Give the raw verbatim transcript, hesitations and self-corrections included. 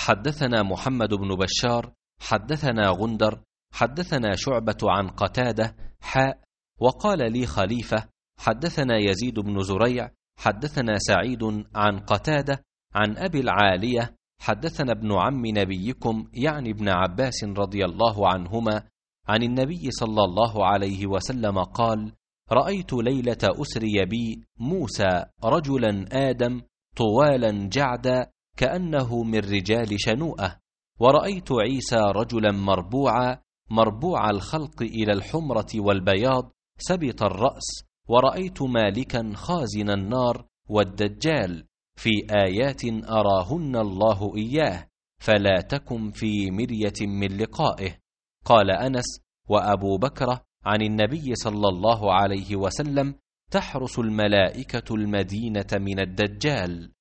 حدثنا محمد بن بشار حدثنا غندر حدثنا شعبة عن قتادة حاء. وقال لي خليفة حدثنا يزيد بن زريع حدثنا سعيد عن قتادة عن أبي العالية حدثنا ابن عم نبيكم يعني ابن عباس رضي الله عنهما عن النبي صلى الله عليه وسلم قال: رأيت ليلة أسري بي موسى رجلا آدم طوالا جعدا كأنه من رجال شنوءة، ورأيت عيسى رجلا مربوعا مربوع الخلق إلى الحمرة والبياض سبط الرأس، ورأيت مالكا خازن النار والدجال في آيات أراهن الله إياه، فلا تكن في مرية من لقائه. قال أنس: وأبو بكر عن النبي صلى الله عليه وسلم: تحرس الملائكة المدينة من الدجال.